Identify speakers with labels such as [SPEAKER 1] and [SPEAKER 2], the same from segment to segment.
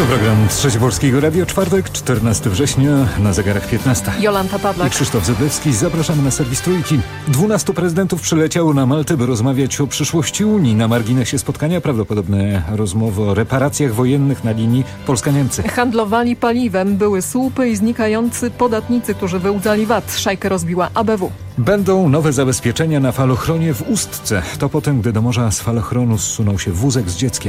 [SPEAKER 1] Program Trzeci Polskiego Radio, czwartek, 14 września, na zegarach 15.
[SPEAKER 2] Jolanta Pawlak
[SPEAKER 1] I Krzysztof Zedlewski. Zapraszamy na serwis Trójki. 12 prezydentów przyleciało na Maltę, by rozmawiać o przyszłości Unii. Na marginesie spotkania prawdopodobne rozmowy o reparacjach wojennych na linii Polska-Niemcy.
[SPEAKER 2] Handlowali paliwem, były słupy i znikający podatnicy, którzy wyłudzali VAT. Szajkę rozbiła ABW.
[SPEAKER 1] Będą nowe zabezpieczenia na falochronie w Ustce. To potem, gdy do morza z falochronu zsunął się wózek z dzieckiem.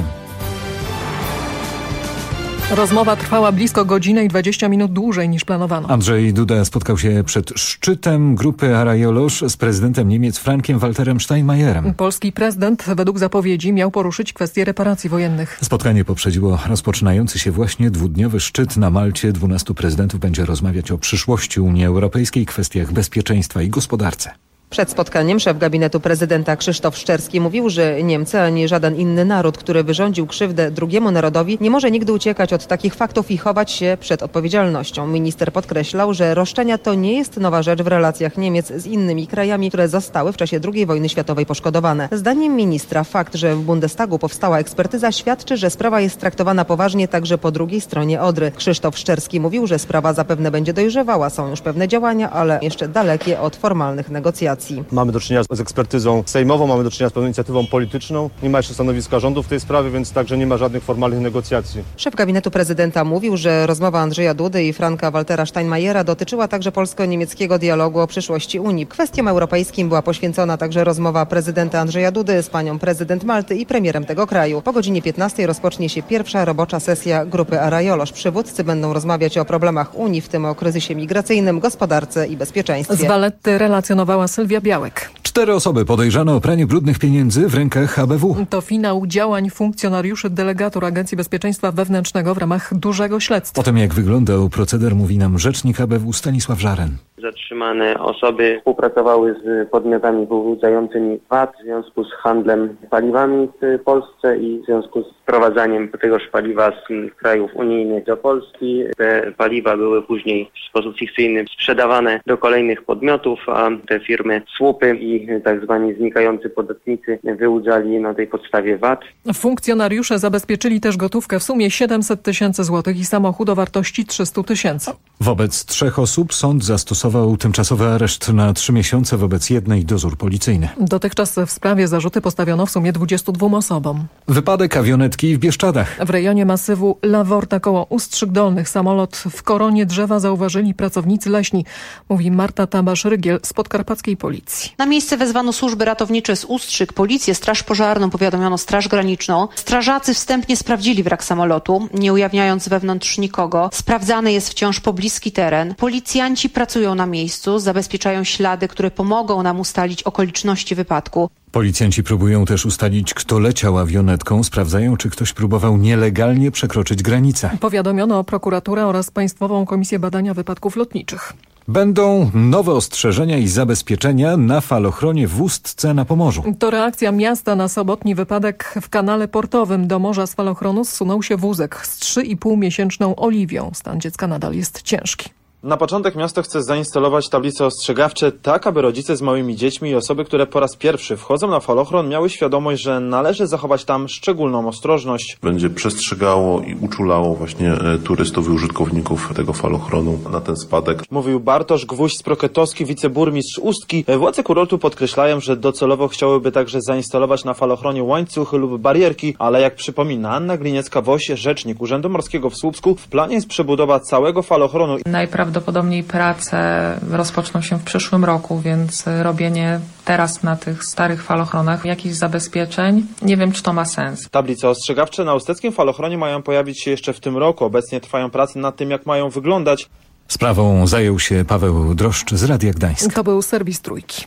[SPEAKER 2] Rozmowa trwała blisko godzinę i 20 minut dłużej niż planowano.
[SPEAKER 1] Andrzej Duda spotkał się przed szczytem grupy Arajolosz z prezydentem Niemiec Frankiem-Walterem Steinmeierem.
[SPEAKER 2] Polski prezydent według zapowiedzi miał poruszyć kwestię reparacji wojennych.
[SPEAKER 1] Spotkanie poprzedziło rozpoczynający się właśnie dwudniowy szczyt na Malcie. 12 prezydentów będzie rozmawiać o przyszłości Unii Europejskiej, kwestiach bezpieczeństwa i gospodarce.
[SPEAKER 3] Przed spotkaniem szef gabinetu prezydenta Krzysztof Szczerski mówił, że Niemcy ani żaden inny naród, który wyrządził krzywdę drugiemu narodowi, nie może nigdy uciekać od takich faktów i chować się przed odpowiedzialnością. Minister podkreślał, że roszczenia to nie jest nowa rzecz w relacjach Niemiec z innymi krajami, które zostały w czasie II wojny światowej poszkodowane. Zdaniem ministra fakt, że w Bundestagu powstała ekspertyza, świadczy, że sprawa jest traktowana poważnie także po drugiej stronie Odry. Krzysztof Szczerski mówił, że sprawa zapewne będzie dojrzewała, są już pewne działania, ale jeszcze dalekie od formalnych negocjacji.
[SPEAKER 4] Mamy do czynienia z ekspertyzą sejmową, mamy do czynienia z pewną inicjatywą polityczną. Nie ma jeszcze stanowiska rządu w tej sprawie, więc także nie ma żadnych formalnych negocjacji.
[SPEAKER 3] Szef gabinetu prezydenta mówił, że rozmowa Andrzeja Dudy i Franka-Waltera Steinmeiera dotyczyła także polsko-niemieckiego dialogu o przyszłości Unii. Kwestiom europejskim była poświęcona także rozmowa prezydenta Andrzeja Dudy z panią prezydent Malty i premierem tego kraju. Po godzinie 15 rozpocznie się pierwsza robocza sesja grupy Arajolosz. Przywódcy będą rozmawiać o problemach Unii, w tym o kryzysie migracyjnym, gospodarce i bezpieczeństwie.
[SPEAKER 2] Z Valetty relacjonowała Sylwia Białek.
[SPEAKER 1] 4 osoby podejrzane o pranie brudnych pieniędzy w rękach ABW.
[SPEAKER 2] To finał działań funkcjonariuszy delegatur Agencji Bezpieczeństwa Wewnętrznego w ramach dużego śledztwa.
[SPEAKER 1] O tym, jak wyglądał proceder, mówi nam rzecznik ABW Stanisław Żaren.
[SPEAKER 5] Zatrzymane osoby współpracowały z podmiotami wyłudzającymi VAT w związku z handlem paliwami w Polsce i w związku z wprowadzaniem tegoż paliwa z krajów unijnych do Polski. Te paliwa były później w sposób fikcyjny sprzedawane do kolejnych podmiotów, a te firmy słupy i tak zwani znikający podatnicy wyłudzali na tej podstawie VAT.
[SPEAKER 2] Funkcjonariusze zabezpieczyli też gotówkę w sumie 700 tysięcy złotych i samochód o wartości 300 tysięcy.
[SPEAKER 1] Wobec 3 osób sąd zastosował tymczasowy areszt na 3 miesiące, wobec jednej dozór policyjny.
[SPEAKER 2] Dotychczas w sprawie zarzuty postawiono w sumie 22 osobom.
[SPEAKER 1] Wypadek awionetki w Bieszczadach.
[SPEAKER 2] W rejonie masywu Laworta koło Ustrzyk Dolnych samolot w koronie drzewa zauważyli pracownicy leśni, mówi Marta Tabasz-Rygiel z podkarpackiej policji.
[SPEAKER 6] Na miejsce wezwano służby ratownicze z Ustrzyk, policję, straż pożarną, powiadomiono straż graniczną. Strażacy wstępnie sprawdzili wrak samolotu, nie ujawniając wewnątrz nikogo. Sprawdzany jest wciąż pobliski teren. Policjanci pracują na miejscu, zabezpieczają ślady, które pomogą nam ustalić okoliczności wypadku.
[SPEAKER 1] Policjanci próbują też ustalić, kto leciał awionetką. Sprawdzają, czy ktoś próbował nielegalnie przekroczyć granicę.
[SPEAKER 2] Powiadomiono prokuraturę oraz Państwową Komisję Badania Wypadków Lotniczych.
[SPEAKER 1] Będą nowe ostrzeżenia i zabezpieczenia na falochronie w Ustce na Pomorzu.
[SPEAKER 2] To reakcja miasta na sobotni wypadek w kanale portowym. Do morza z falochronu zsunął się wózek z 3,5-miesięczną Oliwią. Stan dziecka nadal jest ciężki.
[SPEAKER 7] Na początek miasto chce zainstalować tablice ostrzegawcze tak, aby rodzice z małymi dziećmi i osoby, które po raz pierwszy wchodzą na falochron, miały świadomość, że należy zachować tam szczególną ostrożność.
[SPEAKER 8] Będzie przestrzegało i uczulało właśnie turystów i użytkowników tego falochronu na ten spadek.
[SPEAKER 7] Mówił Bartosz Gwóźdź-Sprokietowski, wiceburmistrz Ustki. Władze kurortu podkreślają, że docelowo chciałyby także zainstalować na falochronie łańcuchy lub barierki, ale jak przypomina Anna Gliniecka-Woś, rzecznik Urzędu Morskiego w Słupsku, w planie jest przebudowa całego falochronu.
[SPEAKER 9] Najprawdopodobniej prace rozpoczną się w przyszłym roku, więc robienie teraz na tych starych falochronach jakichś zabezpieczeń, nie wiem, czy to ma sens.
[SPEAKER 7] Tablice ostrzegawcze na usteckim falochronie mają pojawić się jeszcze w tym roku. Obecnie trwają prace nad tym, jak mają wyglądać.
[SPEAKER 1] Sprawą zajął się Paweł Droszcz z Radia Gdańsk.
[SPEAKER 2] To był serwis Trójki.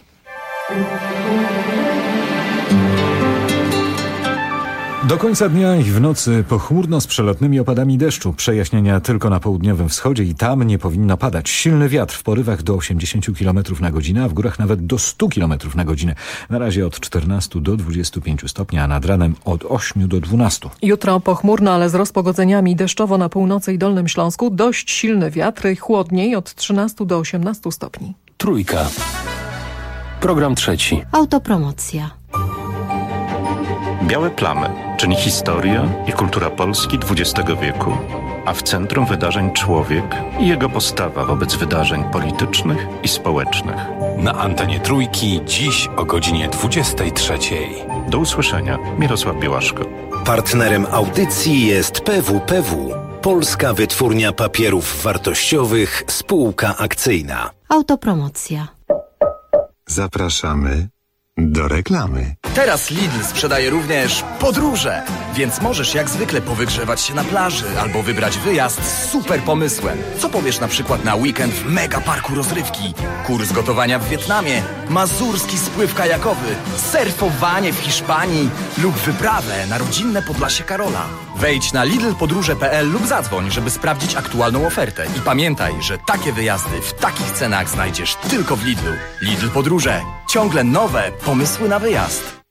[SPEAKER 1] Do końca dnia i w nocy pochmurno z przelotnymi opadami deszczu. Przejaśnienia tylko na południowym wschodzie i tam nie powinno padać. Silny wiatr w porywach do 80 km na godzinę, a w górach nawet do 100 km na godzinę. Na razie od 14 do 25 stopni, a nad ranem od 8 do 12.
[SPEAKER 2] Jutro pochmurno, ale z rozpogodzeniami. Deszczowo na północy i Dolnym Śląsku. Dość silny wiatr i chłodniej od 13 do 18 stopni.
[SPEAKER 10] Trójka. Program trzeci.
[SPEAKER 11] Autopromocja.
[SPEAKER 10] Białe plamy, czyli historia i kultura Polski XX wieku, a w centrum wydarzeń człowiek i jego postawa wobec wydarzeń politycznych i społecznych.
[SPEAKER 11] Na antenie Trójki dziś o godzinie 23.
[SPEAKER 10] Do usłyszenia. Mirosław Białaszko.
[SPEAKER 12] Partnerem audycji jest PWPW, Polska Wytwórnia Papierów Wartościowych, spółka akcyjna.
[SPEAKER 13] Autopromocja.
[SPEAKER 14] Zapraszamy do reklamy.
[SPEAKER 15] Teraz Lidl sprzedaje również podróże, więc możesz jak zwykle powygrzewać się na plaży albo wybrać wyjazd z super pomysłem. Co powiesz na przykład na weekend w mega parku rozrywki, kurs gotowania w Wietnamie, mazurski spływ kajakowy, surfowanie w Hiszpanii lub wyprawę na rodzinne Podlasie Karola. Wejdź na lidlpodróże.pl lub zadzwoń, żeby sprawdzić aktualną ofertę. I pamiętaj, że takie wyjazdy w takich cenach znajdziesz tylko w Lidlu. Lidl Podróże. Ciągle nowe pomysły na wyjazd.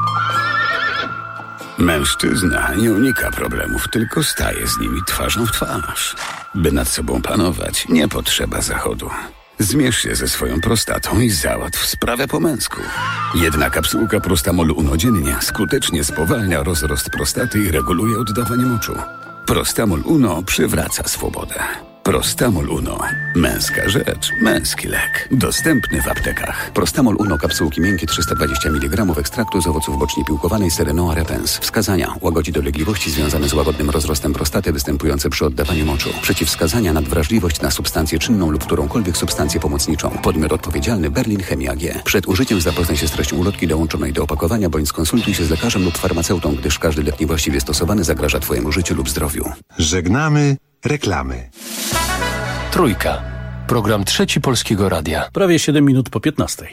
[SPEAKER 16] Mężczyzna nie unika problemów, tylko staje z nimi twarzą w twarz. By nad sobą panować, nie potrzeba zachodu. Zmierz się ze swoją prostatą i załatw sprawę po męsku. Jedna kapsułka Prostamol Uno dziennie skutecznie spowalnia rozrost prostaty i reguluje oddawanie moczu. Prostamol Uno przywraca swobodę. Prostamol Uno. Męska rzecz, męski lek. Dostępny w aptekach. Prostamol Uno, kapsułki miękkie 320 mg ekstraktu z owoców bocznie piłkowanej Serenoa repens. Wskazania: łagodzi dolegliwości związane z łagodnym rozrostem prostaty występujące przy oddawaniu moczu. Przeciwwskazania: nadwrażliwość na substancję czynną lub którąkolwiek substancję pomocniczą. Podmiot odpowiedzialny: Berlin Chemia AG. Przed użyciem zapoznaj się z treścią ulotki dołączonej do opakowania bądź skonsultuj się z lekarzem lub farmaceutą, gdyż każdy lek niewłaściwie stosowany zagraża Twojemu życiu lub zdrowiu.
[SPEAKER 14] Żegnamy reklamy.
[SPEAKER 11] Trójka. Program Trzeci Polskiego Radia.
[SPEAKER 17] Prawie 7 minut po 15.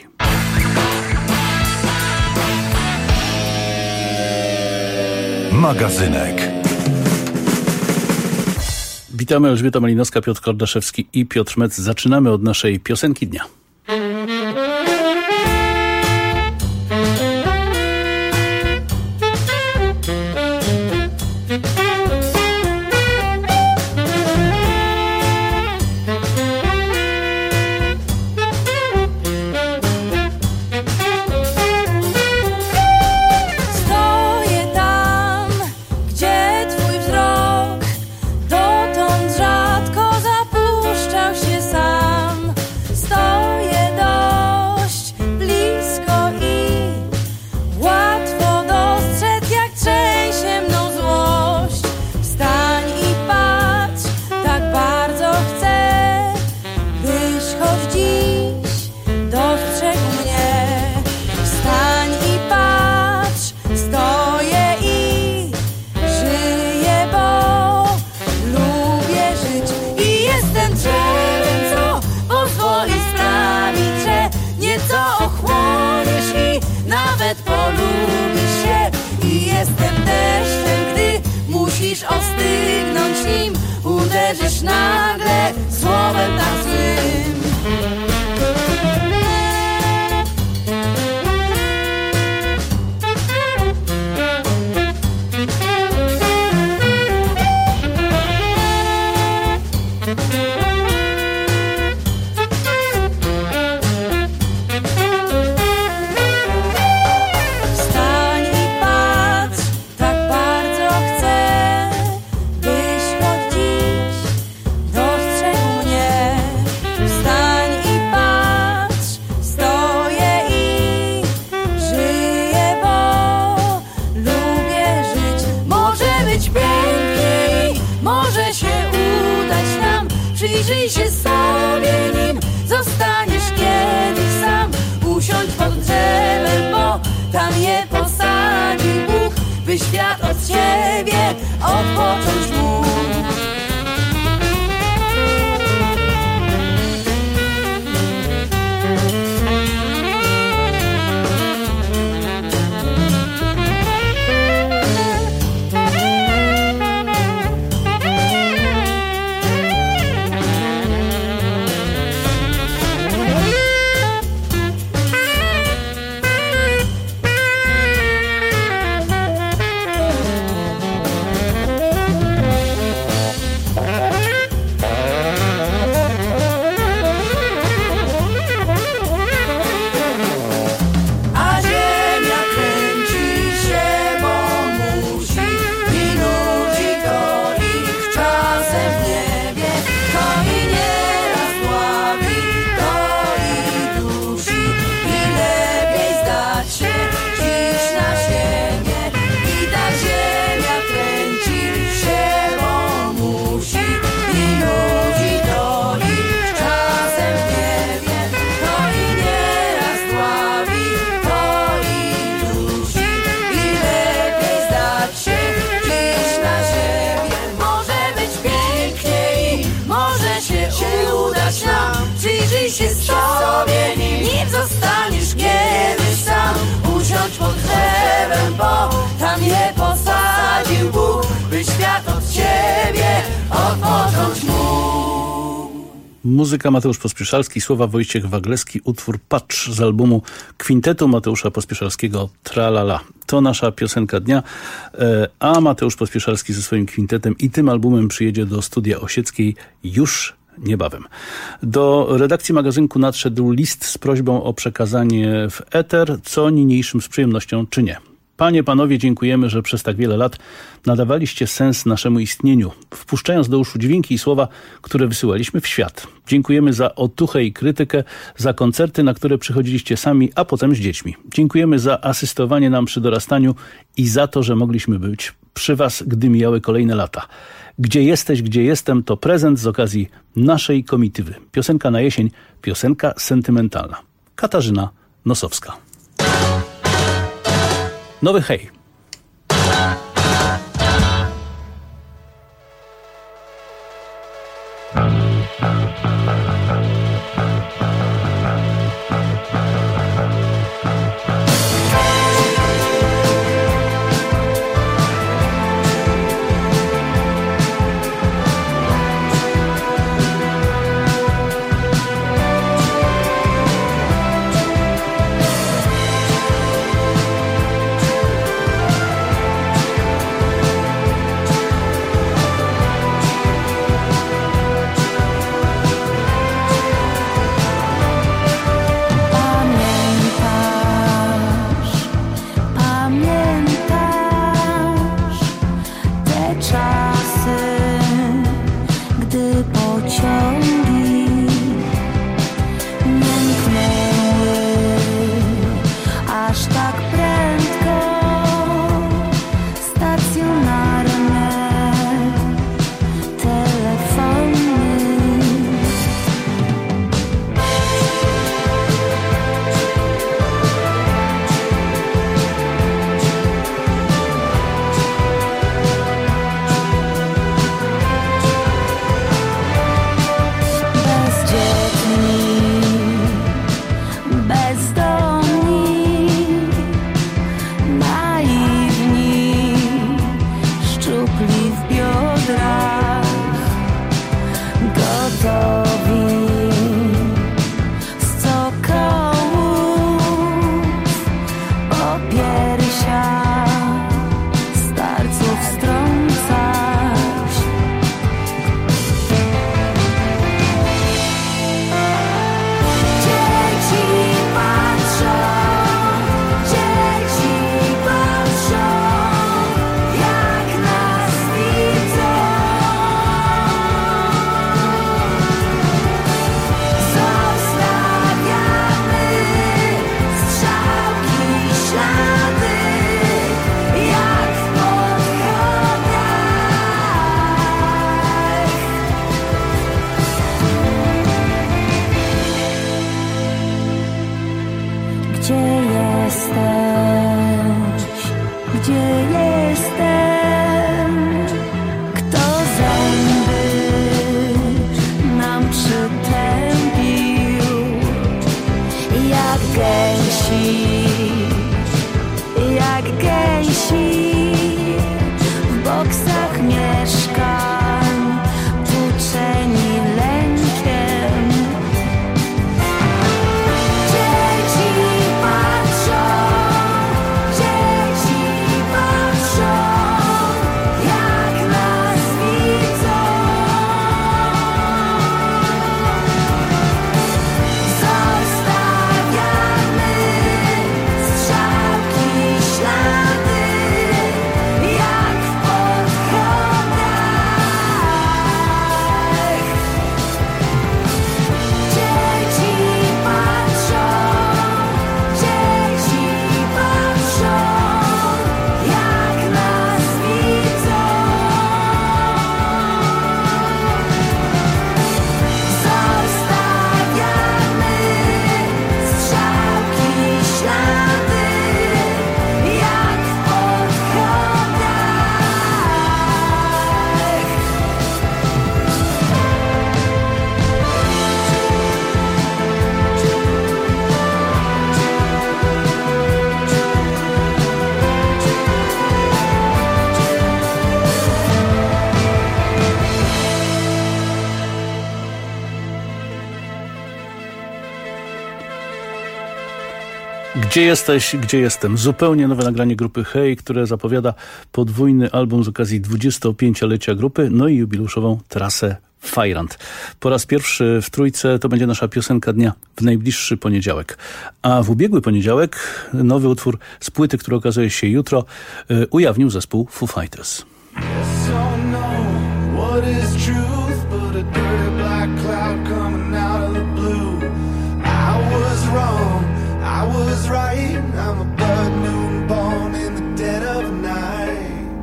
[SPEAKER 11] Magazynek.
[SPEAKER 17] Witamy, Elżbieta Malinowska, Piotr Kordaszewski i Piotr Mec. Zaczynamy od naszej piosenki dnia.
[SPEAKER 18] Ostygnąć nim, uderzysz nagle słowem tak złym. Przyjrzyj się sobie, nim zostaniesz kiedyś sam. Usiądź pod drzewem, bo tam je posadził Bóg, by świat od ciebie odpocząć mógł. nim zostaniesz kiedyś sam. Usiądź pod drzewem, bo tam je posadził Bóg, by świat od ciebie odpocząć mógł.
[SPEAKER 17] Muzyka Mateusz Pospieszalski, słowa Wojciech Wagleski, utwór Patrz z albumu kwintetu Mateusza Pospieszalskiego Tralala. To nasza piosenka dnia, a Mateusz Pospieszalski ze swoim kwintetem i tym albumem przyjedzie do Studia Osieckiej już niebawem. Do redakcji magazynku nadszedł list z prośbą o przekazanie w eter, co niniejszym z przyjemnością czynię. Panie, panowie, dziękujemy, że przez tak wiele lat nadawaliście sens naszemu istnieniu, wpuszczając do uszu dźwięki i słowa, które wysyłaliśmy w świat. Dziękujemy za otuchę i krytykę, za koncerty, na które przychodziliście sami, a potem z dziećmi. Dziękujemy za asystowanie nam przy dorastaniu i za to, że mogliśmy być przy was, gdy mijały kolejne lata. Gdzie jesteś, gdzie jestem, to prezent z okazji naszej komitywy. Piosenka na jesień, piosenka sentymentalna. Katarzyna Nosowska. Nowy hej. Gdzie jesteś, gdzie jestem? Zupełnie nowe nagranie grupy Hej, które zapowiada podwójny album z okazji 25-lecia grupy, no i jubileuszową trasę Fajrant. Po raz pierwszy w trójce to będzie nasza piosenka dnia w najbliższy poniedziałek. A w ubiegły poniedziałek nowy utwór z płyty, który okazuje się jutro, ujawnił zespół Foo Fighters.
[SPEAKER 13] I was right, I'm a blood moon born in the dead of night.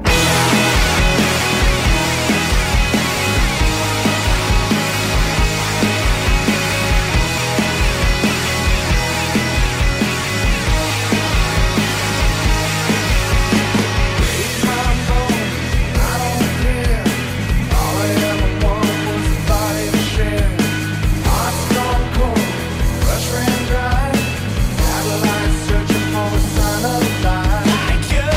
[SPEAKER 13] Break my bones, I don't care. All I ever wanted was a body to share. Heart's gone cold, rush ran dry. Searching for a sign of life. Like you.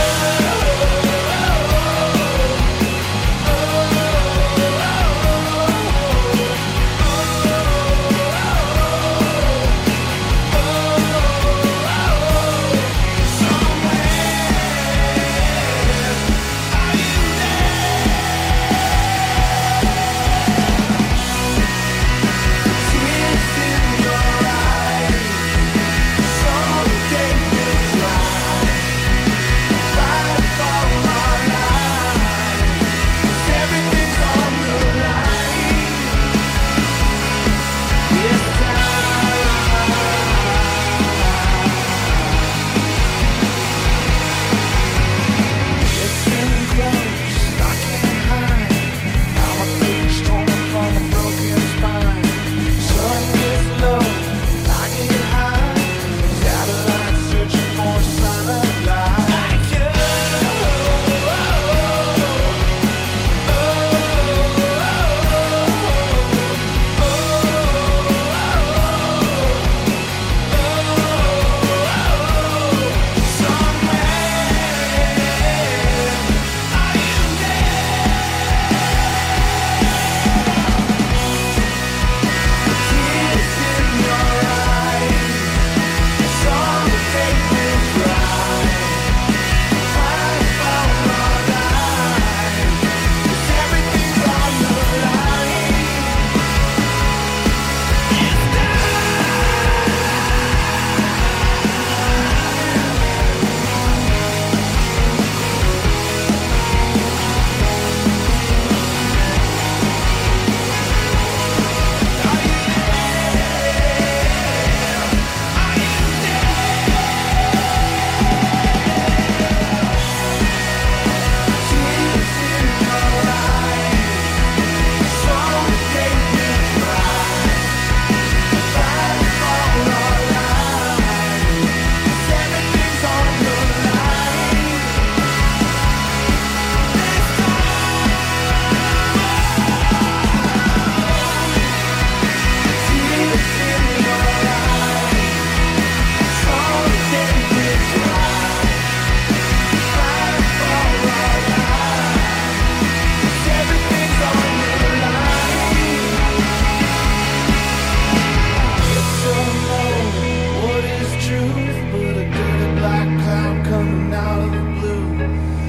[SPEAKER 13] coming out of the blue.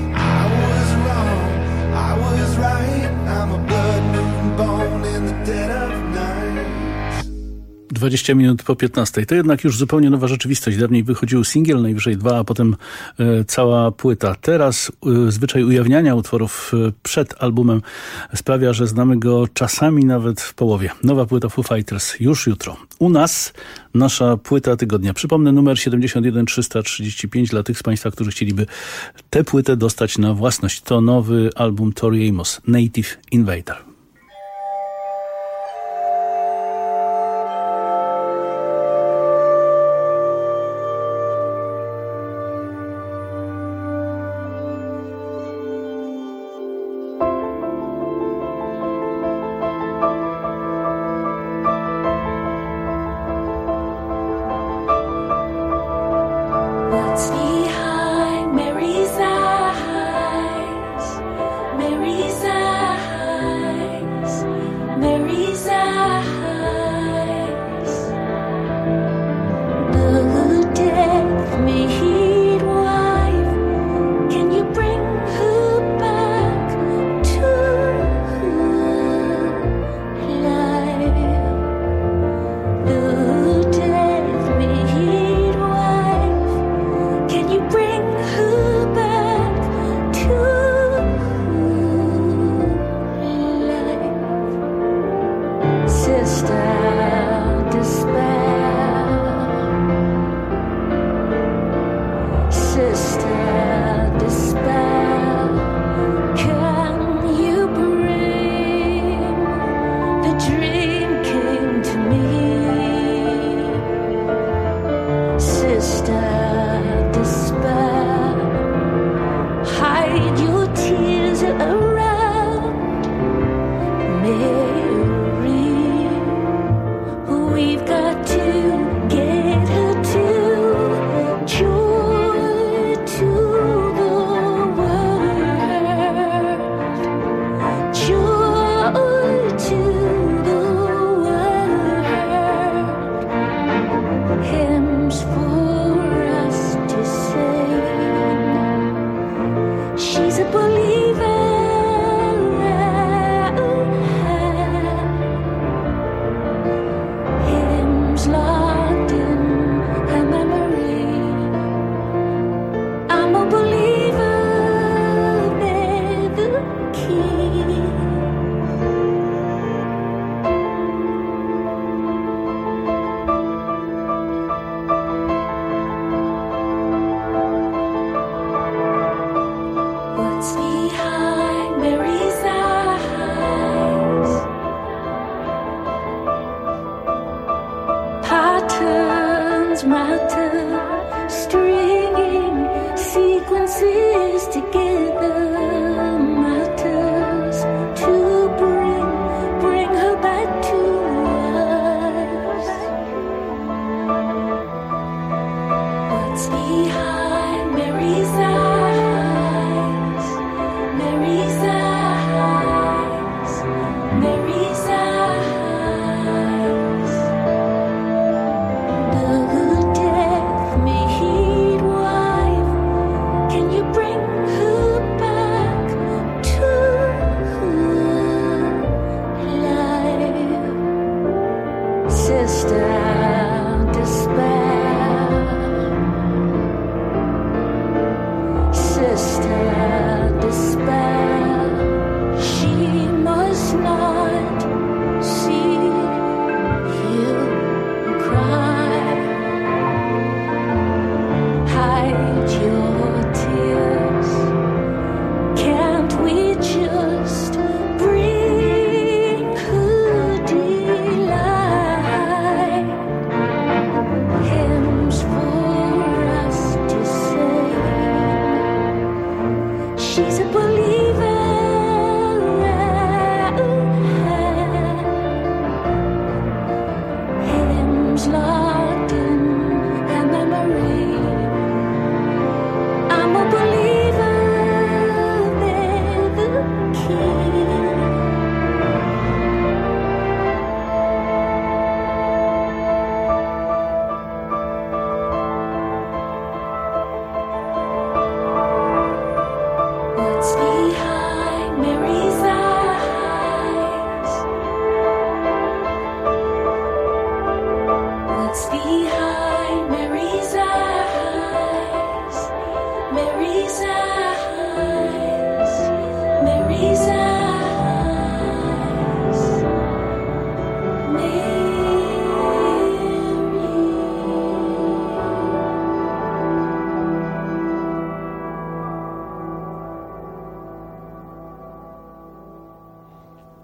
[SPEAKER 13] I was wrong, I was right. I'm a blood moon born in the dead of night.
[SPEAKER 17] 20 minut po 15. To jednak już zupełnie nowa rzeczywistość. Dawniej wychodził singiel, najwyżej 2, a potem cała płyta. Teraz zwyczaj ujawniania utworów przed albumem sprawia, że znamy go czasami nawet w połowie. Nowa płyta Foo Fighters już jutro. U nas nasza płyta tygodnia. Przypomnę, numer 71335 dla tych z Państwa, którzy chcieliby tę płytę dostać na własność. To nowy album Tori Amos, Native Invader.
[SPEAKER 18] Mary's eyes,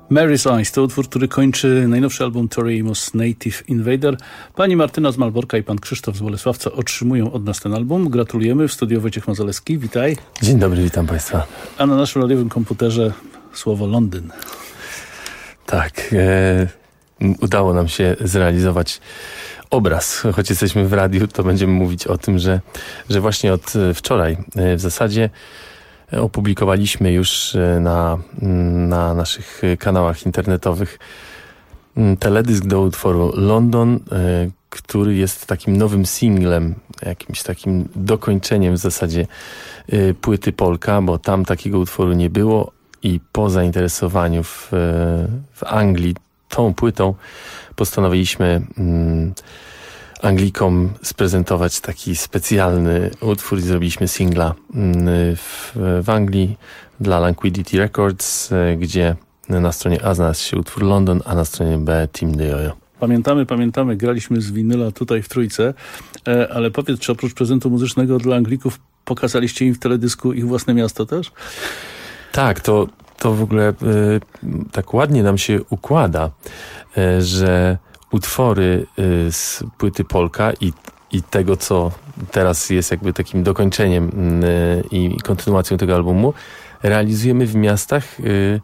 [SPEAKER 17] Mary's Eyes to utwór, który kończy najnowszy album Tori Amos Native Invader. Pani Martyna z Malborka i pan Krzysztof z Bolesławca otrzymują od nas ten album. Gratulujemy. W studiu Wojciech Mazalewski. Witaj.
[SPEAKER 19] Dzień dobry, witam Państwa.
[SPEAKER 17] A na naszym radiowym komputerze słowo Londyn.
[SPEAKER 19] Tak, udało nam się zrealizować obraz. Choć jesteśmy w radiu, to będziemy mówić o tym, że właśnie od wczoraj w zasadzie opublikowaliśmy już na naszych kanałach internetowych teledysk do utworu London, który jest takim nowym singlem, jakimś takim dokończeniem w zasadzie płyty Polka, bo tam takiego utworu nie było i po zainteresowaniu w Anglii tą płytą postanowiliśmy Anglikom sprezentować taki specjalny utwór i zrobiliśmy singla w Anglii dla Languidity Records, gdzie na stronie A znalazł się utwór London, a na stronie B Team de Jojo.
[SPEAKER 17] Pamiętamy, graliśmy z winyla tutaj w Trójce, ale powiedz, czy oprócz prezentu muzycznego dla Anglików pokazaliście im w teledysku ich własne miasto też?
[SPEAKER 19] Tak, to w ogóle tak ładnie nam się układa, że utwory z płyty Polka i tego, co teraz jest jakby takim dokończeniem i kontynuacją tego albumu, realizujemy w miastach,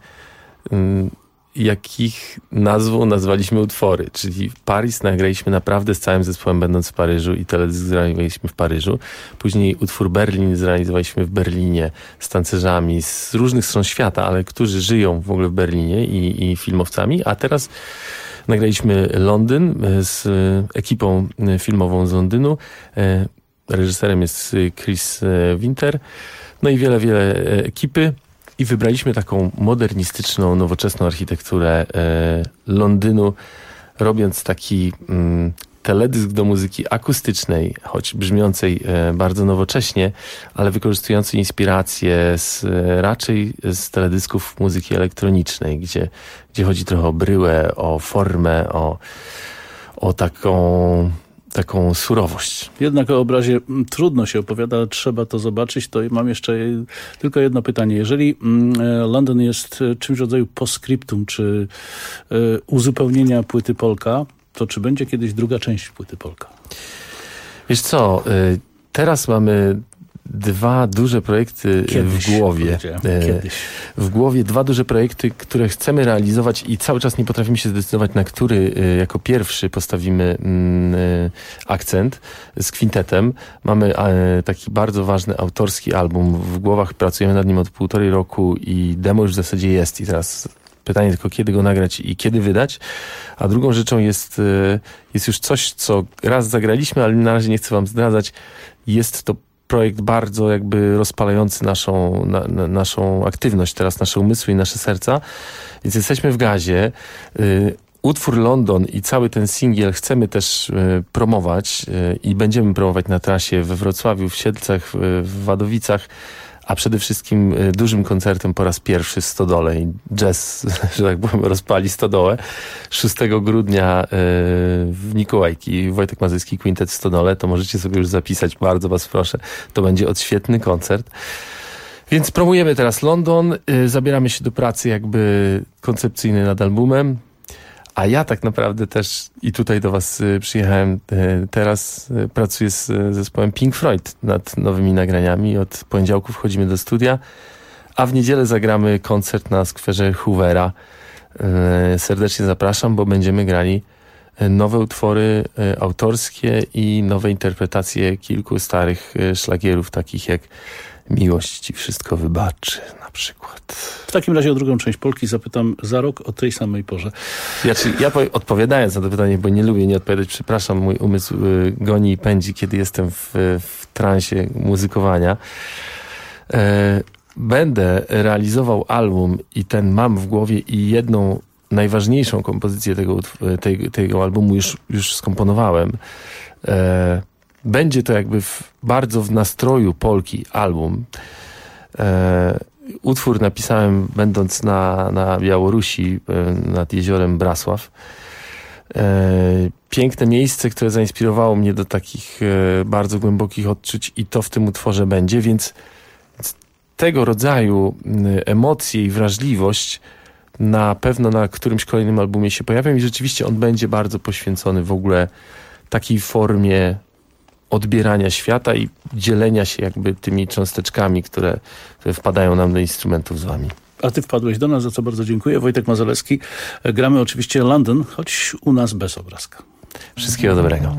[SPEAKER 19] jakich nazwą nazwaliśmy utwory. Czyli Paris nagraliśmy naprawdę z całym zespołem, będąc w Paryżu, i teledysk zrealizowaliśmy w Paryżu. Później utwór Berlin zrealizowaliśmy w Berlinie z tancerzami z różnych stron świata, ale którzy żyją w ogóle w Berlinie i filmowcami. A teraz nagraliśmy Londyn z ekipą filmową z Londynu. Reżyserem jest Chris Winter. No i wiele ekipy. I wybraliśmy taką modernistyczną, nowoczesną architekturę Londynu, robiąc taki teledysk do muzyki akustycznej, choć brzmiącej bardzo nowocześnie, ale wykorzystującej inspiracje raczej z teledysków muzyki elektronicznej, gdzie chodzi trochę o bryłę, o formę, o taką surowość.
[SPEAKER 17] Jednak o obrazie trudno się opowiada, ale trzeba to zobaczyć. To mam jeszcze tylko jedno pytanie. Jeżeli London jest czymś w rodzaju postscriptum, czy uzupełnienia płyty Polka, to czy będzie kiedyś druga część płyty Polka?
[SPEAKER 19] Wiesz co, teraz mamy dwa duże projekty w głowie. W głowie dwa duże projekty, które chcemy realizować i cały czas nie potrafimy się zdecydować, na który jako pierwszy postawimy akcent z kwintetem. Mamy taki bardzo ważny autorski album w głowach, pracujemy nad nim od 1,5 roku i demo już w zasadzie jest i teraz pytanie tylko, kiedy go nagrać i kiedy wydać. A drugą rzeczą jest już coś, co raz zagraliśmy, ale na razie nie chcę wam zdradzać. Jest to projekt bardzo jakby rozpalający naszą aktywność teraz, nasze umysły i nasze serca. Więc jesteśmy w gazie. Utwór London i cały ten singiel chcemy też promować i będziemy promować na trasie we Wrocławiu, w Siedlcach, w Wadowicach, a przede wszystkim dużym koncertem po raz pierwszy w Stodole. I jazz, że tak powiem, rozpali Stodołę. 6 grudnia w Mikołajki, Wojtek Mazejski Kwintet w Stodole. To możecie sobie już zapisać, bardzo was proszę. To będzie odświetny koncert. Więc promujemy teraz London, zabieramy się do pracy jakby koncepcyjnej nad albumem. A ja tak naprawdę też i tutaj do was przyjechałem teraz, pracuję z zespołem Pink Floyd nad nowymi nagraniami. Od poniedziałku wchodzimy do studia, a w niedzielę zagramy koncert na skwerze Hoovera. Serdecznie zapraszam, bo będziemy grali nowe utwory autorskie i nowe interpretacje kilku starych szlagierów, takich jak Miłość ci wszystko wybaczy na przykład.
[SPEAKER 17] W takim razie o drugą część Polki zapytam za rok o tej samej porze.
[SPEAKER 19] Ja odpowiadając na to pytanie, bo nie lubię nie odpowiadać, przepraszam, mój umysł goni i pędzi, kiedy jestem w transie muzykowania. Będę realizował album i ten mam w głowie i jedną najważniejszą kompozycję tego albumu już skomponowałem. Będzie to jakby bardzo w nastroju Polki album. Utwór napisałem będąc na Białorusi nad jeziorem Brasław. Piękne miejsce, które zainspirowało mnie do takich bardzo głębokich odczuć i to w tym utworze będzie, więc tego rodzaju emocje i wrażliwość na pewno na którymś kolejnym albumie się pojawią i rzeczywiście on będzie bardzo poświęcony w ogóle takiej formie odbierania świata i dzielenia się jakby tymi cząsteczkami, które wpadają nam do instrumentów z wami.
[SPEAKER 17] A ty wpadłeś do nas, za co bardzo dziękuję. Wojtek Mazalewski. Gramy oczywiście London, choć u nas bez obrazka.
[SPEAKER 19] Wszystkiego dobrego.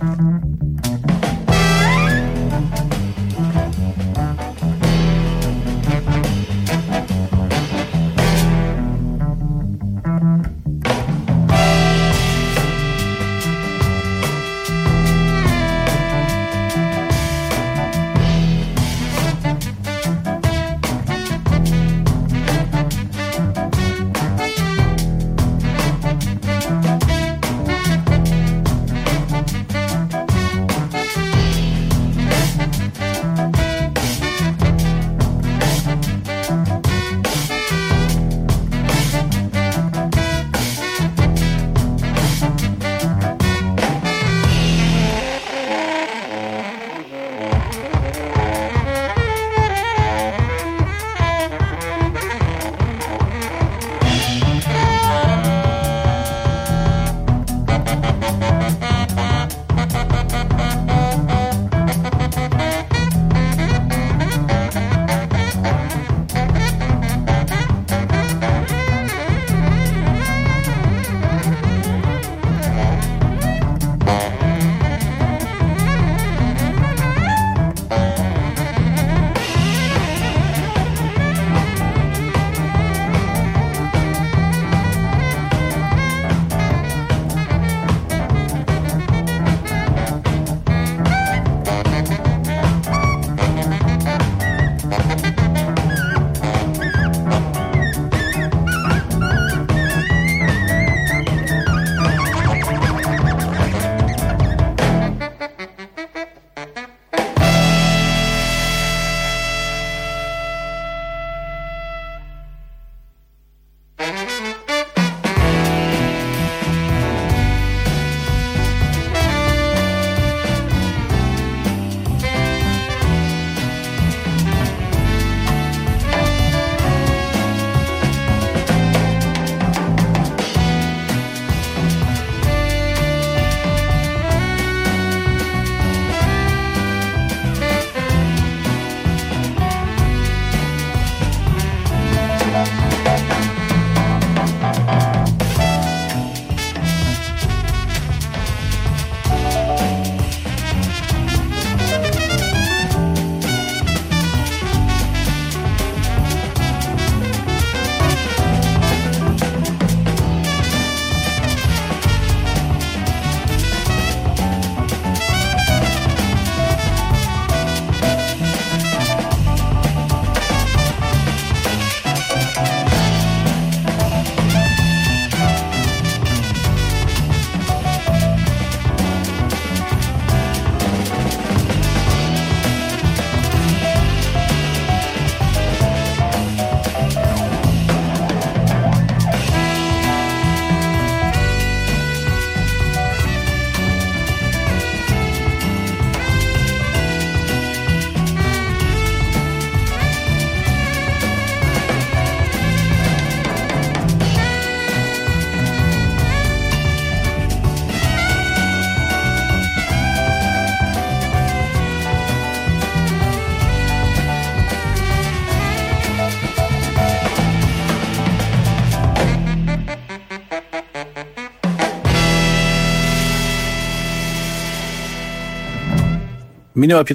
[SPEAKER 17] Minęła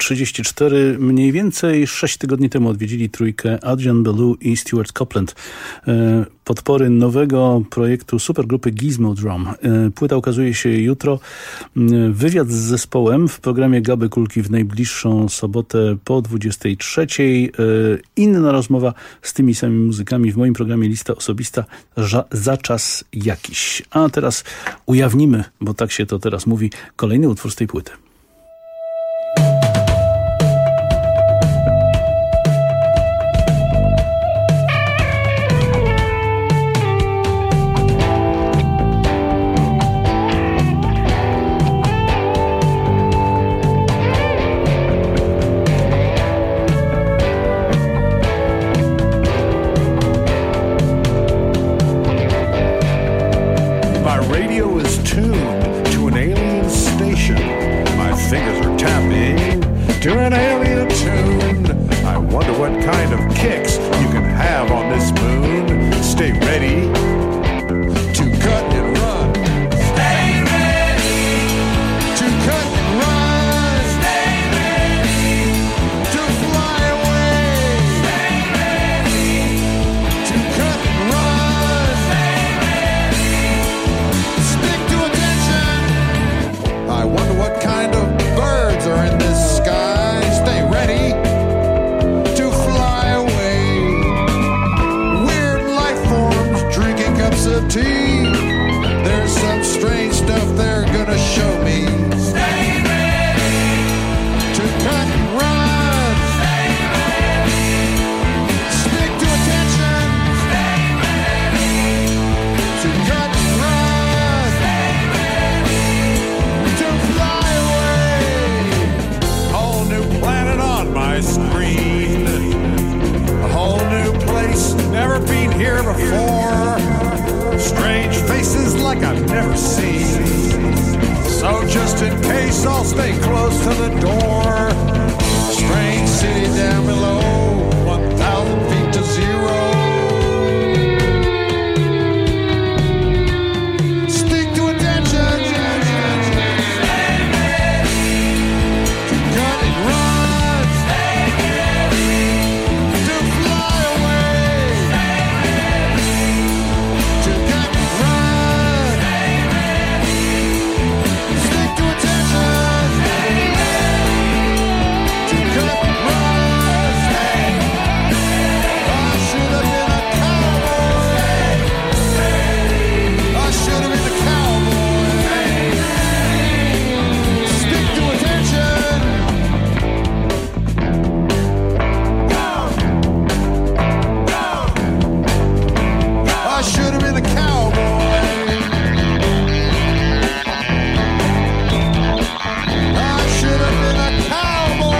[SPEAKER 17] 15:34. Mniej więcej 6 tygodni temu odwiedzili trójkę Adrian Belew i Stuart Copeland. Podpory nowego projektu supergrupy Gizmo Drum. Płyta ukazuje się jutro. Wywiad z zespołem w programie Gaby Kulki w najbliższą sobotę po 23:00. Inna rozmowa z tymi samymi muzykami w moim programie Lista Osobista za czas jakiś. A teraz ujawnimy, bo tak się to teraz mówi, kolejny utwór z tej płyty.
[SPEAKER 13] of tea. There's some strange stuff they're gonna show me. Stay ready to cut and run. Stay ready. Stick to attention. Stay ready to cut and run. Stay ready to fly away. Whole new planet on my screen. A whole new place, never been here before. Strange faces like I've never seen. So just in case, I'll stay close to the door. Strange city down below, 1,000 feet to zero. Stick to attention. Stay ready to cut and run. Stay ready to fly away. Stay ready to cut and run. Stay ready. Stick to attention. Stay ready to cut and run. Stay ready. I should have been a cowboy. I should have been a cowboy. Stick to attention. I should have been a cowboy. I should have been a cowboy.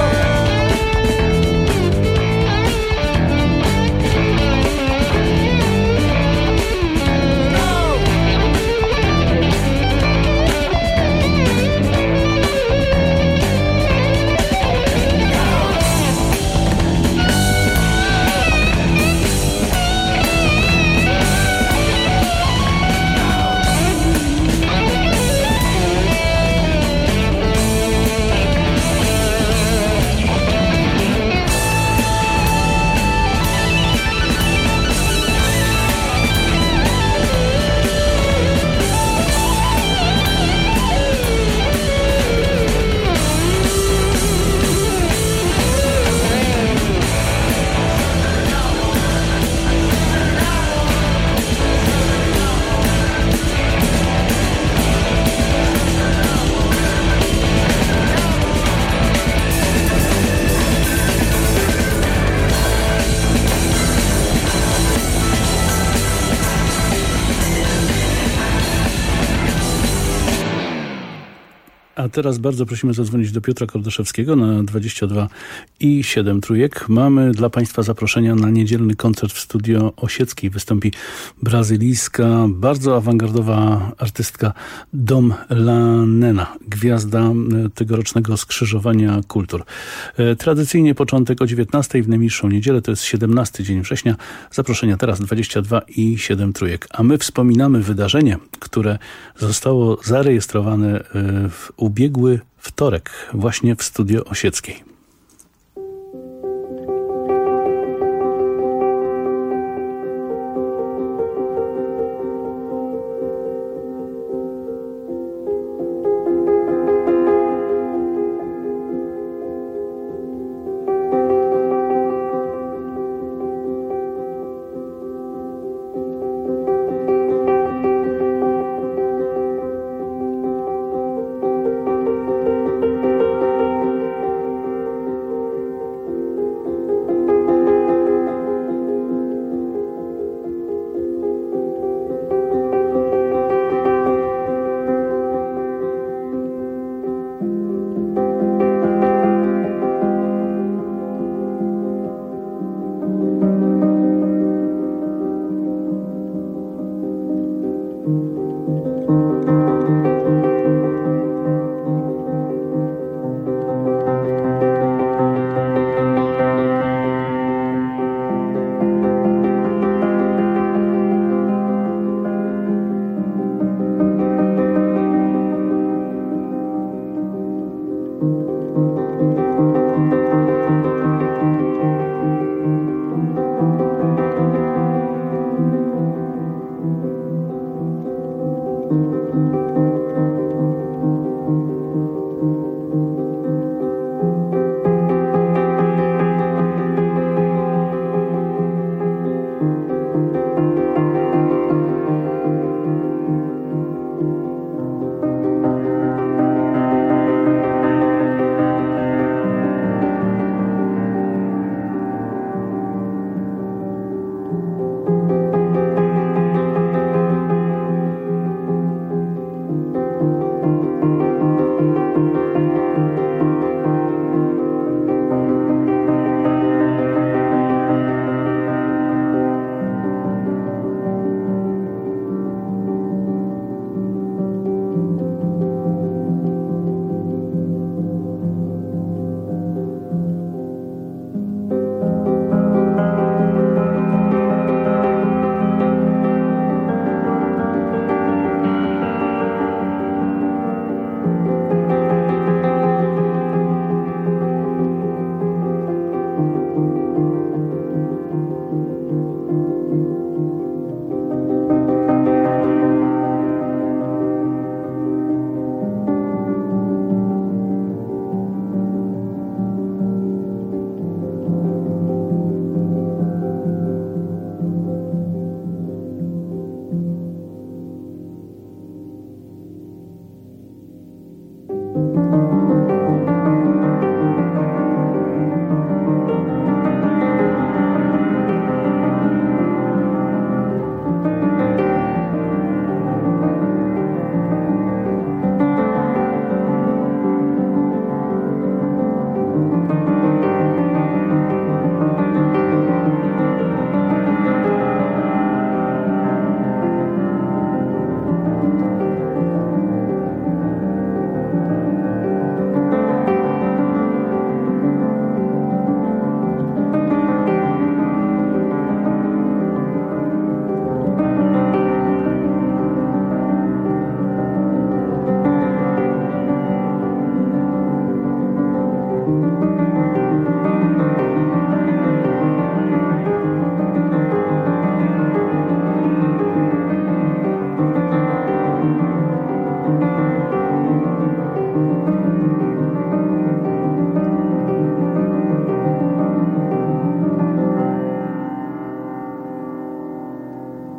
[SPEAKER 17] A teraz bardzo prosimy zadzwonić do Piotra Kordoszewskiego na 22 i 7 trójek. Mamy dla Państwa zaproszenia na niedzielny koncert w Studio Osieckiej. Wystąpi brazylijska, bardzo awangardowa artystka Dom Lanena, gwiazda tegorocznego skrzyżowania kultur. Tradycyjnie początek o 19 w najbliższą niedzielę, to jest 17 dzień września. Zaproszenia teraz 22 i 7 trójek. A my wspominamy wydarzenie, które zostało zarejestrowane w ubiegły wtorek właśnie w Studio Osieckiej.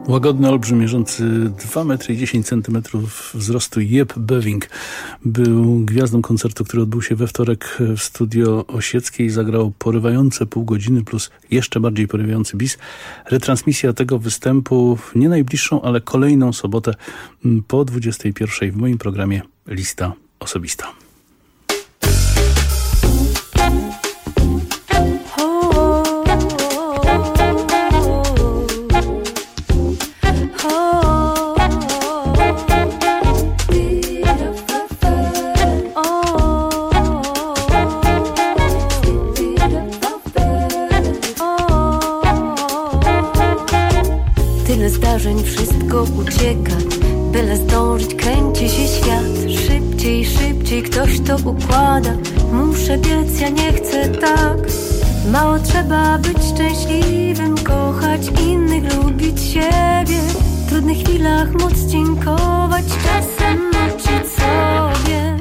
[SPEAKER 17] Łagodny olbrzym mierzący 2,10 m wzrostu Jeb Beving był gwiazdą koncertu, który odbył się we wtorek w Studio Osieckiej. Zagrał porywające pół godziny plus jeszcze bardziej porywający bis. Retransmisja tego występu w nie najbliższą, ale kolejną sobotę po 21 w moim programie Lista Osobista.
[SPEAKER 20] Tyle zdarzeń, wszystko ucieka, byle zdążyć, kręci się świat. Szybciej, szybciej ktoś to układa. Muszę biec, ja nie chcę tak. Mało trzeba być szczęśliwym, kochać innych, lubić siebie. W trudnych chwilach móc dziękować, czasem uczyć sobie.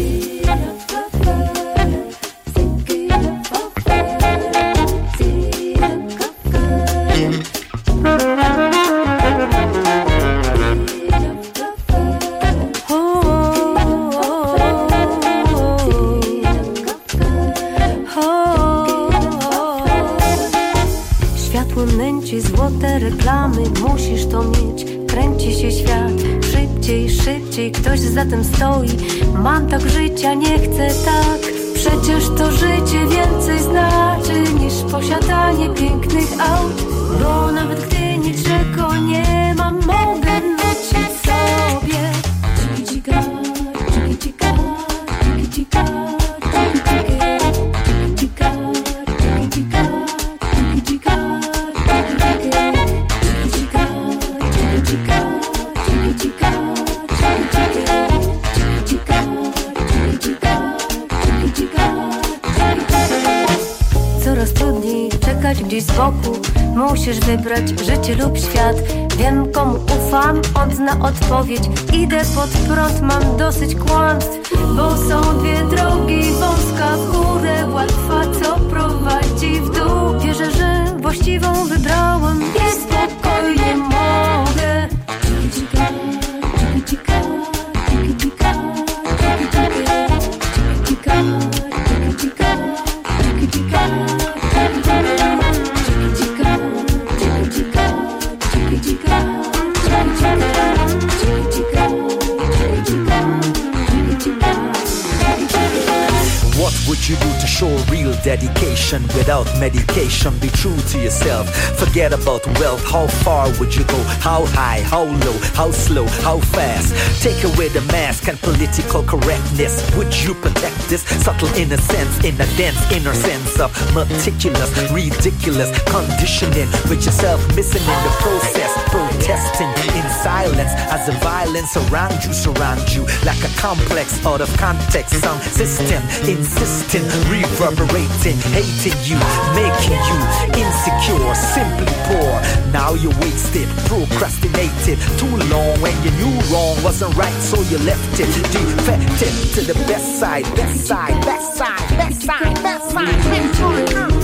[SPEAKER 20] Złote reklamy, musisz to mieć. Kręci się świat, szybciej, szybciej ktoś za tym stoi. Mam tak życia, nie chcę tak. Przecież to życie więcej znaczy niż posiadanie pięknych aut. Bo nawet gdy niczego nie mam, mogę nucić sobie. Dzika, dzika, dzika, dzika, coraz trudniej czekać gdzieś z boku. Musisz wybrać życie lub świat. Wiem komu ufam, on zna odpowiedź. Idę pod prąd, mam dosyć kłamstw. Bo są dwie drogi, wąska w górę, łatwa co prowadzi w dół. Wierzę, że właściwą wybrałam i spokojnie mogę. Dzika, dzika, dzika, dzika, dzika, dzika, dzika,
[SPEAKER 21] What would you do to show real dedication without medication? Be true to yourself, forget about wealth. How far would you go? How high, how low, how slow, how fast? Take away the mask and political correctness. Would you protect this subtle innocence in a dense inner sense of meticulous, ridiculous conditioning with yourself missing in the process? Protesting in silence as the violence around you like a complex out of context sound system. Insisting, reverberating, hating you, making you insecure, simply poor. Now you're wasted, procrastinated too long when you knew wrong wasn't right, so you left it. Defected to the best side, best side, best side, best side, best side, best side.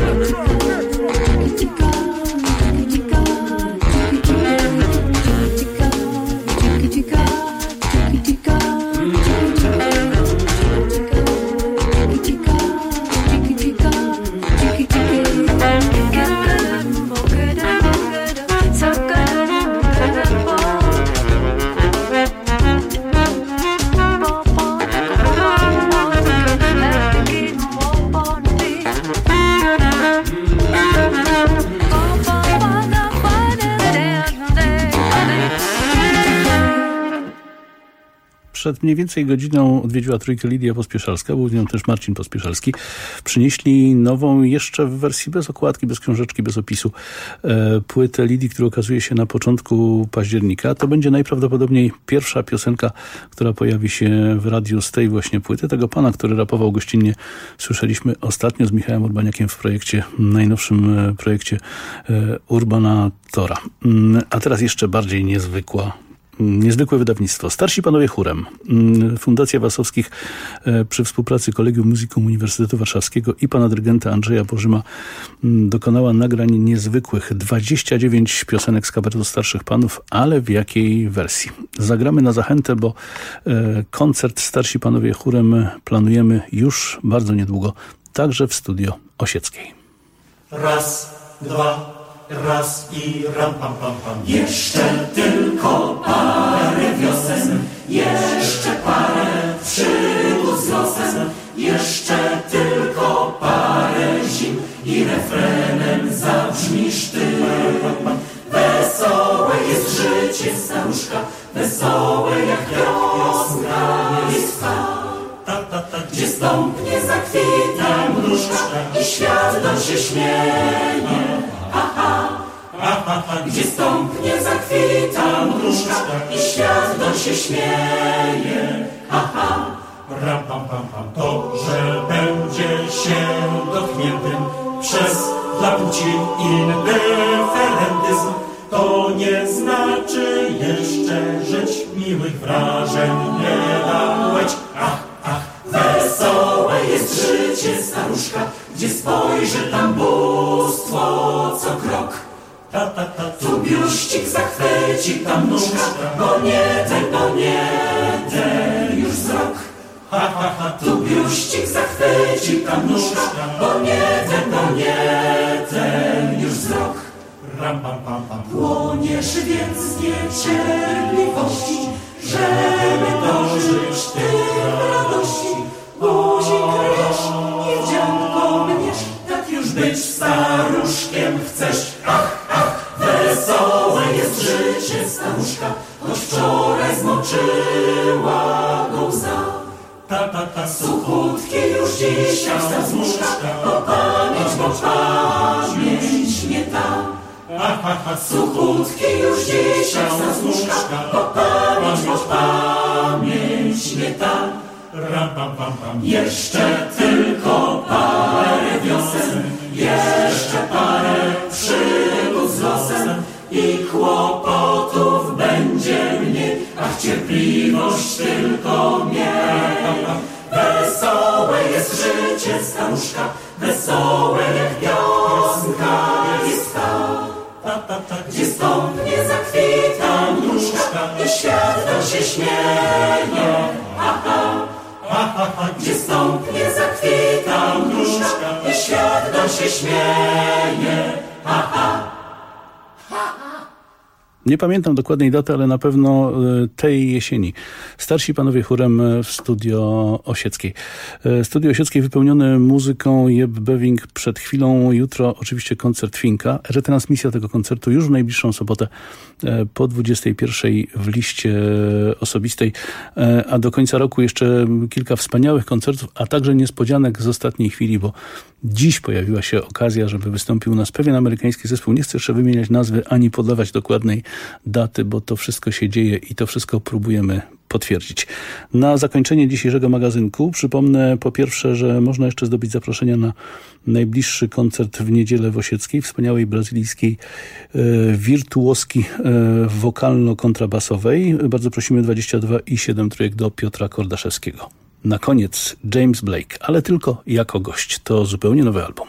[SPEAKER 17] Przed mniej więcej godziną odwiedziła trójkę Lidia Pospieszalska, był z nią też Marcin Pospieszalski. Przynieśli nową, jeszcze w wersji bez okładki, bez książeczki, bez opisu, płytę Lidii, która okazuje się na początku października. To będzie najprawdopodobniej pierwsza piosenka, która pojawi się w radiu z tej właśnie płyty. Tego pana, który rapował gościnnie, słyszeliśmy ostatnio z Michałem Urbaniakiem w projekcie, najnowszym projekcie Urbanatora. A teraz jeszcze bardziej niezwykła Niezwykłe wydawnictwo. Starsi panowie chórem. Fundacja Wasowskich przy współpracy Kolegium Musicum Uniwersytetu Warszawskiego i pana dyrygenta Andrzeja Bożyma dokonała nagrań niezwykłych. 29 piosenek z kabaretu Starszych Panów, ale w jakiej wersji? Zagramy na zachętę, bo koncert Starsi panowie chórem planujemy już bardzo niedługo, także w Studio Osieckiej.
[SPEAKER 4] Raz, dwa, raz i ram, pam, pam, pam. Jeszcze tylko parę wiosen, jeszcze parę przygód z losem, jeszcze tylko parę zim i refrenem zabrzmisz ty. Wesołe jest życie, staruszka, wesołe jak wiosna jest ta. Gdzie stąpnie zakwita mrużka i świat do się śmieje. Gdzie stąpnie zakwita mrużka i świat do się śmieje. Ram, pam, pam, pam. To, że będzie się dotkniętym przez dla płci indyferentyzm, to nie znaczy jeszcze żyć, miłych wrażeń nie da łeć. Wesołe jest życie, staruszka, gdzie spojrzy tam bóstwo co krok. Tu biuścik zachwyci tam nóżka, bo nie ten już wzrok. Tu biuścik zachwyci tam nóżka, bo nie ten już wzrok. Ram, pam, pam, pam. Płoniesz więc z niecierpliwości, żeby dożyć tych radości. Buzi kryjesz i wdzianko mniesz, tak już być staruszkiem chcesz. Wesołe jest życie, staruszka, choć wczoraj zmoczyła go łza. Suchutki już dzisiaj wstał z łóżka, bo pamięć nie ta. Suchutki już dzisiaj wstał z łóżka, bo pamięć nie ta. Ram, pam, pam, pam. Jeszcze tylko parę wiosen, jeszcze parę przygód z losem i kłopotów będzie mniej, ach cierpliwość tylko miej. Wesołe jest życie, staruszka, wesołe jak wioska jest ta. Gdzie stąpnie zakwita mrużka i świat do się śmieje. Gdzie stąpnie zakwita mrużka i świat do się śmieje.
[SPEAKER 17] Nie pamiętam dokładnej daty, ale na pewno tej jesieni. Starsi panowie chórem w Studio Osieckiej. Studio Osieckiej wypełnione muzyką Jeb Bewing przed chwilą. Jutro oczywiście koncert Finka. Retransmisja tego koncertu już w najbliższą sobotę po 21:00 w liście osobistej. A do końca roku jeszcze kilka wspaniałych koncertów, a także niespodzianek z ostatniej chwili, bo dziś pojawiła się okazja, żeby wystąpił u nas pewien amerykański zespół. Nie chcę jeszcze wymieniać nazwy, ani podawać dokładnej daty, bo to wszystko się dzieje i to wszystko próbujemy potwierdzić. Na zakończenie dzisiejszego magazynku przypomnę po pierwsze, że można jeszcze zdobyć zaproszenia na najbliższy koncert w niedzielę w Osieckiej, wspaniałej brazylijskiej wirtuoski wokalno-kontrabasowej. Bardzo prosimy 22,7 trójek do Piotra Kordaszewskiego. Na koniec James Blake, ale tylko jako gość. To zupełnie nowy album.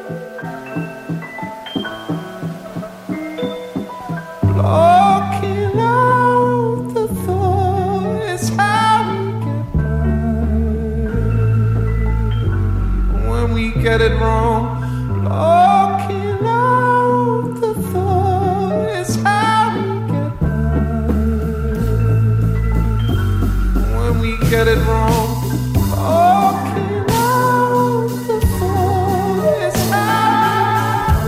[SPEAKER 13] Walking get it wrong. Looking out the thought is how we get hurt when we get it wrong. Looking out the thought is how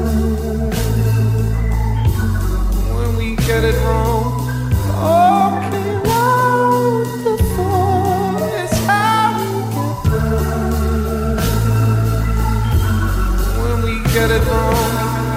[SPEAKER 13] when we get it wrong. Looking out the thought is how we get hurt when we get it wrong.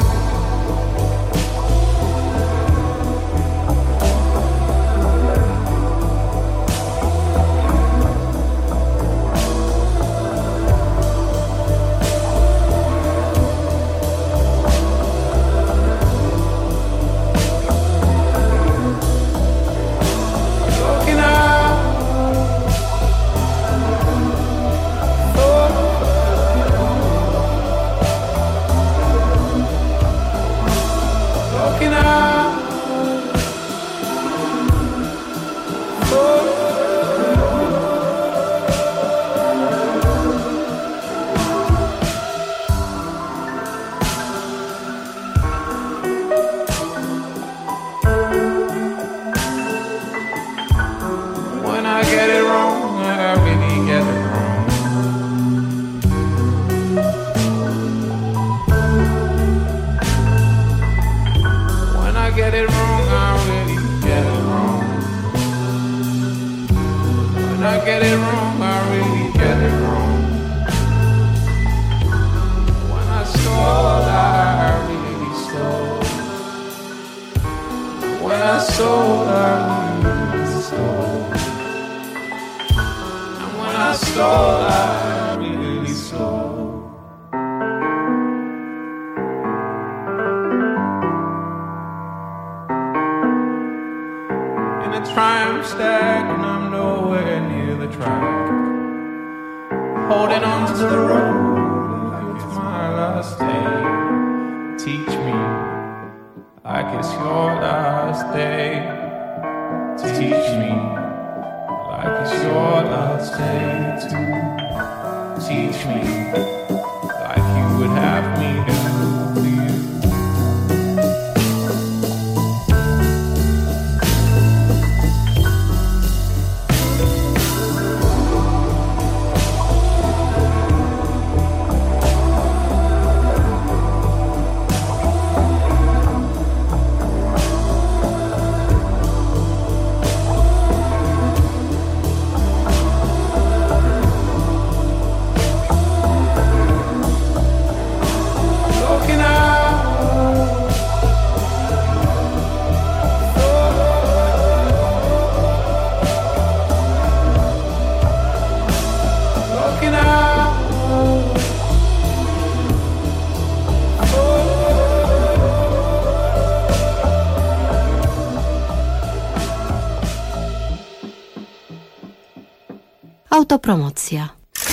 [SPEAKER 3] Autopromocja.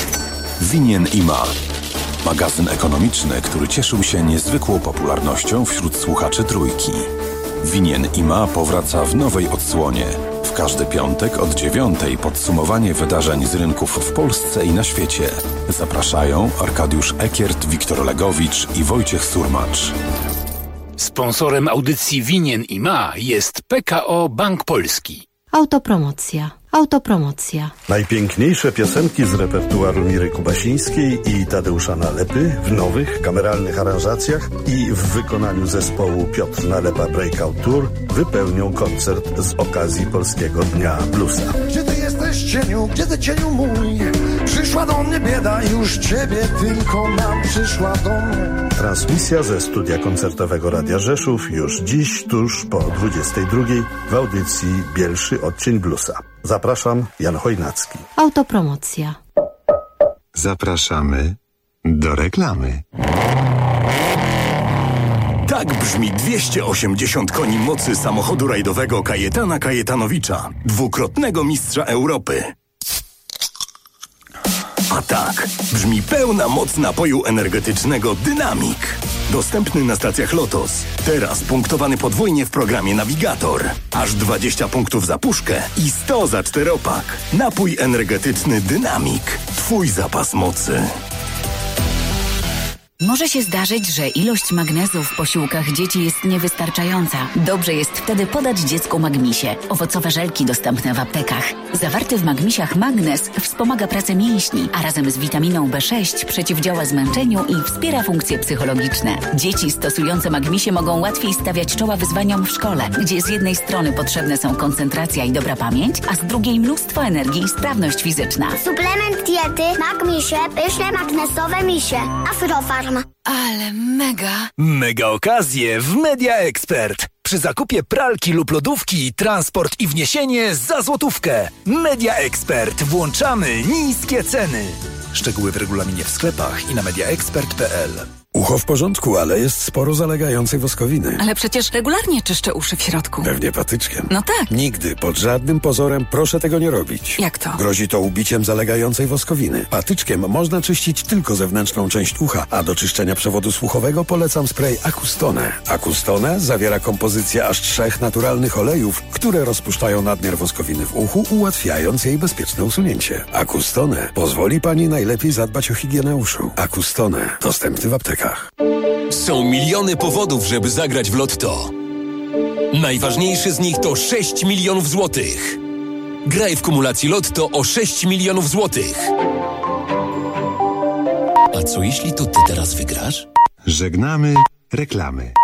[SPEAKER 11] Winien IMA. Magazyn ekonomiczny, który cieszył się niezwykłą popularnością wśród słuchaczy Trójki. Winien IMA powraca w nowej odsłonie. W każdy piątek od 9:00 podsumowanie wydarzeń z rynków w Polsce i na świecie. Zapraszają Arkadiusz Ekiert, Wiktor Legowicz i Wojciech Surmacz.
[SPEAKER 22] Sponsorem audycji Winien IMA jest PKO Bank Polski.
[SPEAKER 3] Autopromocja. Autopromocja.
[SPEAKER 23] Najpiękniejsze piosenki z repertuaru Miry Kubasińskiej i Tadeusza Nalepy w nowych, kameralnych aranżacjach i w wykonaniu zespołu Piotr Nalepa Breakout Tour wypełnią koncert z okazji Polskiego Dnia Bluesa.
[SPEAKER 24] Gdzie ty jesteś, cieniu? Gdzie ty, cieniu mój? Przyszła do mnie bieda, już ciebie tylko mam. Przyszła do mnie.
[SPEAKER 23] Transmisja ze studia koncertowego Radia Rzeszów już dziś, tuż po 22:00 w audycji Bielszy Odcień Bluesa. Zapraszam, Jan Chojnacki.
[SPEAKER 3] Autopromocja.
[SPEAKER 14] Zapraszamy do reklamy.
[SPEAKER 11] Tak brzmi 280 koni mocy samochodu rajdowego Kajetana Kajetanowicza, dwukrotnego mistrza Europy. A tak brzmi pełna moc napoju energetycznego Dynamik. Dostępny na stacjach Lotos. Teraz punktowany podwójnie w programie Navigator. Aż 20 punktów za puszkę i 100 za czteropak. Napój energetyczny Dynamik. Twój zapas mocy.
[SPEAKER 5] Może się zdarzyć, że ilość magnezu w posiłkach dzieci jest niewystarczająca. Dobrze jest wtedy podać dziecku Magmisie. Owocowe żelki dostępne w aptekach. Zawarty w Magmisiach magnez wspomaga pracę mięśni, a razem z witaminą B6 przeciwdziała zmęczeniu i wspiera funkcje psychologiczne. Dzieci stosujące Magmisie mogą łatwiej stawiać czoła wyzwaniom w szkole, gdzie z jednej strony potrzebne są koncentracja i dobra pamięć, a z drugiej mnóstwo energii i sprawność fizyczna.
[SPEAKER 6] Suplement diety Magmisie, pyszne magnesowe misie. Afrofarm.
[SPEAKER 5] Ale mega!
[SPEAKER 15] Mega okazje w Media Expert. Przy zakupie pralki lub lodówki, transport i wniesienie za złotówkę. Media Expert. Włączamy niskie ceny. Szczegóły w regulaminie w sklepach i na mediaexpert.pl.
[SPEAKER 8] Ucho w porządku, ale jest sporo zalegającej woskowiny.
[SPEAKER 5] Ale przecież regularnie czyszczę uszy w środku.
[SPEAKER 8] Pewnie patyczkiem.
[SPEAKER 5] No tak.
[SPEAKER 8] Nigdy, pod żadnym pozorem proszę tego nie robić.
[SPEAKER 5] Jak to?
[SPEAKER 8] Grozi to ubiciem zalegającej woskowiny. Patyczkiem można czyścić tylko zewnętrzną część ucha, a do czyszczenia przewodu słuchowego polecam spray Acustone. Acustone zawiera kompozycję aż 3 naturalnych olejów, które rozpuszczają nadmiar woskowiny w uchu, ułatwiając jej bezpieczne usunięcie. Acustone pozwoli pani najlepiej zadbać o higienę uszu. Acustone. Dostępny w aptekach.
[SPEAKER 9] Są miliony powodów, żeby zagrać w Lotto. Najważniejszy z nich to 6 milionów złotych. Graj w kumulacji Lotto o 6 milionów złotych. A co jeśli to ty teraz wygrasz?
[SPEAKER 14] Żegnamy reklamy.